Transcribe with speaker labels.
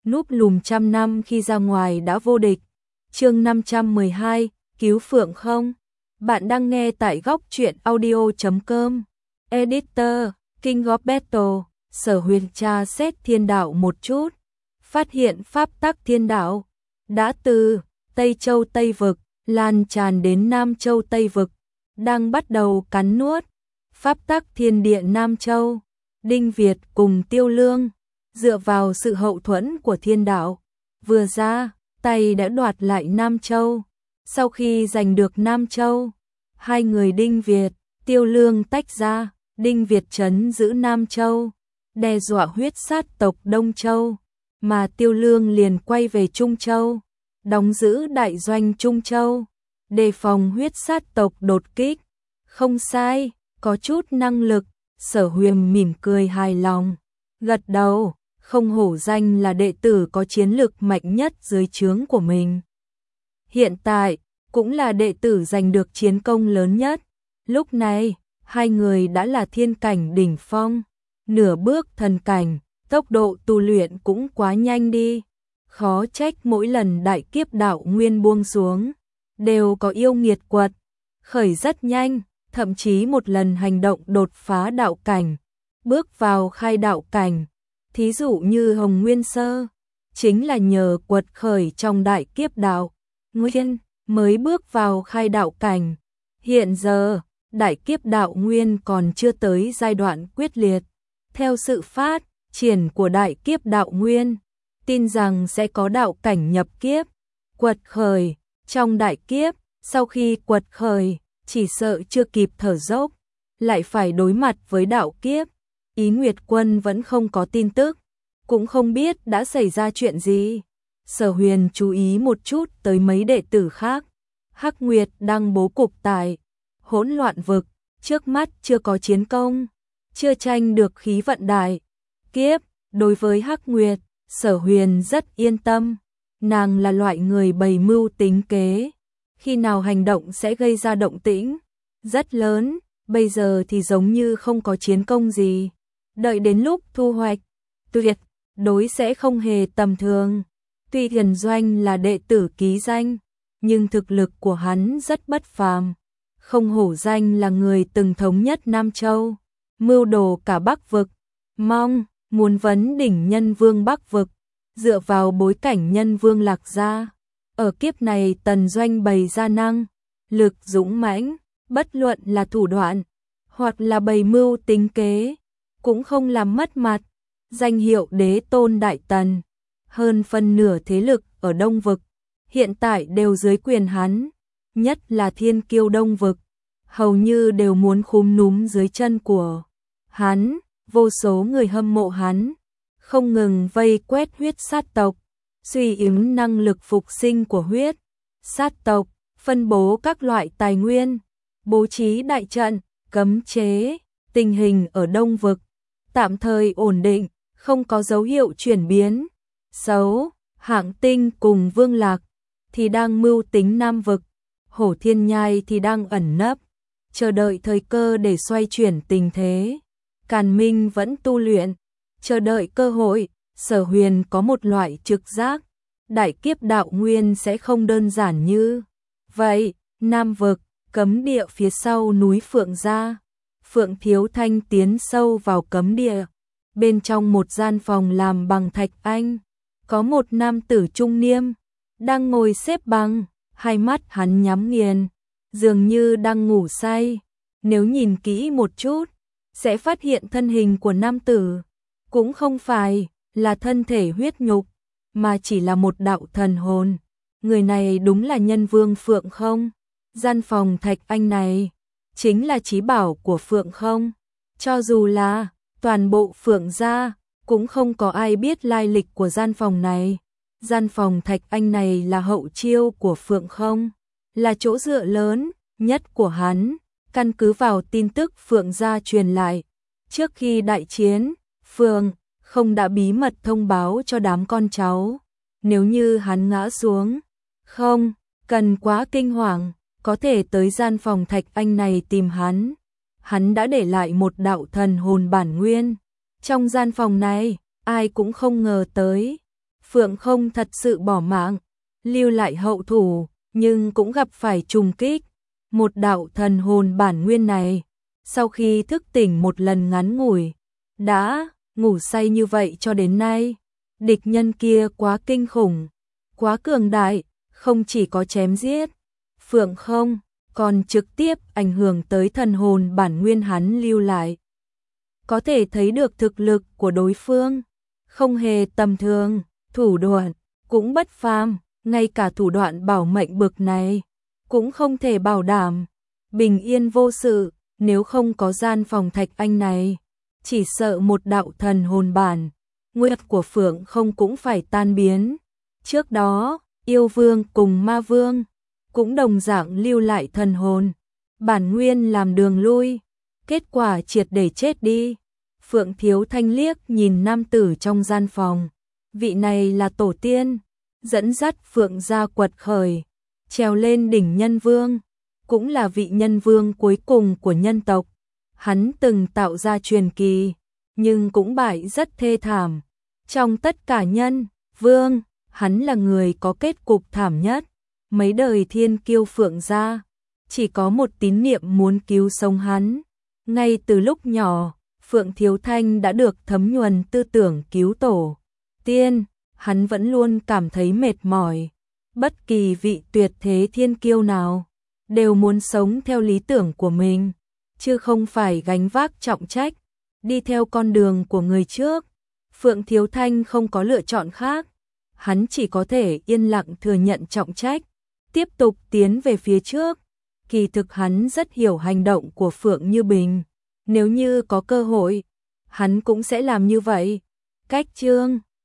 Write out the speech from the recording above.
Speaker 1: núp lùm trăm năm khi ra ngoài đã vô địch. Chương 512, cứu Phượng không? Bạn đang nghe tại góc truyện audio.com. Editor, King of Battle. Sở Huyền tra xét thiên đạo một chút, phát hiện pháp tắc thiên đạo đã từ Tây Châu Tây Vực lan tràn đến Nam Châu Tây Vực, đang bắt đầu cắn nuốt pháp tắc thiên địa Nam Châu. Đinh Việt cùng Tiêu Lương dựa vào sự hậu thuẫn của thiên đạo, vừa ra tay đã đoạt lại Nam Châu. Sau khi giành được Nam Châu, hai người Đinh Việt, Tiêu Lương tách ra. Đinh Việt trấn giữ Nam Châu, đe dọa huyết sát tộc Đông Châu, mà Tiêu Lương liền quay về Trung Châu, đóng giữ đại doanh Trung Châu, đề phòng huyết sát tộc đột kích. Không sai, có chút năng lực. Sở Huyền mỉm cười hài lòng, gật đầu, không hổ danh là đệ tử có chiến lực mạnh nhất dưới trướng của mình. Hiện tại, cũng là đệ tử giành được chiến công lớn nhất. Lúc này, hai người đã là thiên cảnh đỉnh phong, nửa bước thần cảnh, tốc độ tu luyện cũng quá nhanh đi. Khó trách mỗi lần đại kiếp đạo nguyên buông xuống, đều có yêu nghiệt quật khởi rất nhanh, thậm chí một lần hành động đột phá đạo cảnh, bước vào khai đạo cảnh. Thí dụ như Hồng Nguyên Sơ, chính là nhờ quật khởi trong đại kiếp đạo nguyên mới bước vào khai đạo cảnh. Hiện giờ, đại kiếp đạo nguyên còn chưa tới giai đoạn quyết liệt. Theo sự phát triển của đại kiếp đạo nguyên, tin rằng sẽ có đạo cảnh nhập kiếp, quật khởi. Trong đại kiếp, sau khi quật khởi, chỉ sợ chưa kịp thở dốc, lại phải đối mặt với đạo kiếp. Ý Nguyệt Quân vẫn không có tin tức, cũng không biết đã xảy ra chuyện gì. Sở Huyền chú ý một chút tới mấy đệ tử khác. Hắc Nguyệt đang bố cục tại Hỗn Loạn Vực, trước mắt chưa có chiến công, chưa tranh được khí vận đại kiếp. Đối với Hắc Nguyệt, Sở Huyền rất yên tâm. Nàng là loại người bày mưu tính kế, khi nào hành động sẽ gây ra động tĩnh rất lớn. Bây giờ thì giống như không có chiến công gì, đợi đến lúc thu hoạch tuyệt đối sẽ không hề tầm thường. Tuy Thiền Doanh là đệ tử ký danh, nhưng thực lực của hắn rất bất phàm, không hổ danh là người từng thống nhất Nam Châu, mưu đồ cả Bắc Vực, mong muốn vấn đỉnh Nhân Vương Bắc Vực. Dựa vào bối cảnh Nhân Vương Lạc Gia, ở kiếp này Tần Doanh bày ra năng lực dũng mãnh, bất luận là thủ đoạn hoặc là bày mưu tính kế, cũng không làm mất mặt danh hiệu đế tôn Đại Tần. Hơn phân nửa thế lực ở Đông Vực hiện tại đều dưới quyền hắn, nhất là Thiên Kiêu Đông Vực, hầu như đều muốn khúm núm dưới chân của hắn. Vô số người hâm mộ hắn, không ngừng vây quét huyết sát tộc, suy yếu năng lực phục sinh của huyết sát tộc, phân bố các loại tài nguyên, bố trí đại trận, cấm chế. Tình hình ở Đông Vực tạm thời ổn định, không có dấu hiệu chuyển biến xấu. Hạng Tinh cùng Vương Lạc thì đang mưu tính Nam Vực, Hổ Thiên Nhai thì đang ẩn nấp, chờ đợi thời cơ để xoay chuyển tình thế. Càn Minh vẫn tu luyện, chờ đợi cơ hội. Sở Huyền có một loại trực giác, đại kiếp đạo nguyên sẽ không đơn giản như vậy. Nam Vực, cấm địa phía sau núi Phượng Gia. Phượng Thiếu Thanh tiến sâu vào cấm địa. Bên trong một gian phòng làm bằng thạch anh, có một nam tử trung niên đang ngồi xếp bằng, hai mắt hắn nhắm nghiền, dường như đang ngủ say. Nếu nhìn kỹ một chút, sẽ phát hiện thân hình của nam tử cũng không phải là thân thể huyết nhục, mà chỉ là một đạo thần hồn. Người này đúng là Nhân Vương Phượng không? Gian phòng thạch anh này chính là chí bảo của Phượng không? Cho dù là toàn bộ Phượng gia, cũng không có ai biết lai lịch của gian phòng này. Gian phòng thạch anh này là hậu chiêu của Phượng không, là chỗ dựa lớn nhất của hắn, căn cứ vào tin tức Phượng gia truyền lại. Trước khi đại chiến, Phượng không đã bí mật thông báo cho đám con cháu, nếu như hắn ngã xuống, không cần quá kinh hoàng, có thể tới gian phòng thạch anh này tìm hắn. Hắn đã để lại một đạo thần hồn bản nguyên trong gian phòng này, ai cũng không ngờ tới. Phượng không thật sự bỏ mạng, lưu lại hậu thủ, nhưng cũng gặp phải trùng kích. Một đạo thần hồn bản nguyên này, sau khi thức tỉnh một lần ngắn ngủi, đã ngủ say như vậy cho đến nay. Địch nhân kia quá kinh khủng, quá cường đại, không chỉ có chém giết Phượng không, còn trực tiếp ảnh hưởng tới thần hồn bản nguyên hắn lưu lại. Có thể thấy được thực lực của đối phương không hề tầm thường, thủ đoạn cũng bất phàm, ngay cả thủ đoạn bảo mệnh bực này cũng không thể bảo đảm bình yên vô sự. Nếu không có gian phòng thạch anh này, chỉ sợ một đạo thần hồn bản nguyên của Phượng không cũng phải tan biến. Trước đó, yêu vương cùng ma vương cũng đồng dạng lưu lại thần hồn bản nguyên làm đường lui, kết quả triệt để chết đi. Phượng Thiếu Thanh liếc nhìn nam tử trong gian phòng, vị này là tổ tiên, dẫn dắt Phượng gia quật khởi, trèo lên đỉnh nhân vương, cũng là vị nhân vương cuối cùng của nhân tộc. Hắn từng tạo ra truyền kỳ, nhưng cũng bại rất thê thảm. Trong tất cả nhân vương, hắn là người có kết cục thảm nhất. Mấy đời thiên kiêu Phượng gia, chỉ có một tín niệm muốn cứu sống hắn. Ngay từ lúc nhỏ, Phượng Thiếu Thanh đã được thấm nhuần tư tưởng cứu tổ tiên, hắn vẫn luôn cảm thấy mệt mỏi. Bất kỳ vị tuyệt thế thiên kiêu nào đều muốn sống theo lý tưởng của mình, chứ không phải gánh vác trọng trách, đi theo con đường của người trước. Phượng Thiếu Thanh không có lựa chọn khác, hắn chỉ có thể yên lặng thừa nhận trọng trách, tiếp tục tiến về phía trước. Kỳ thực hắn rất hiểu hành động của Phượng Như Bình, nếu như có cơ hội, hắn cũng sẽ làm như vậy. Cách chương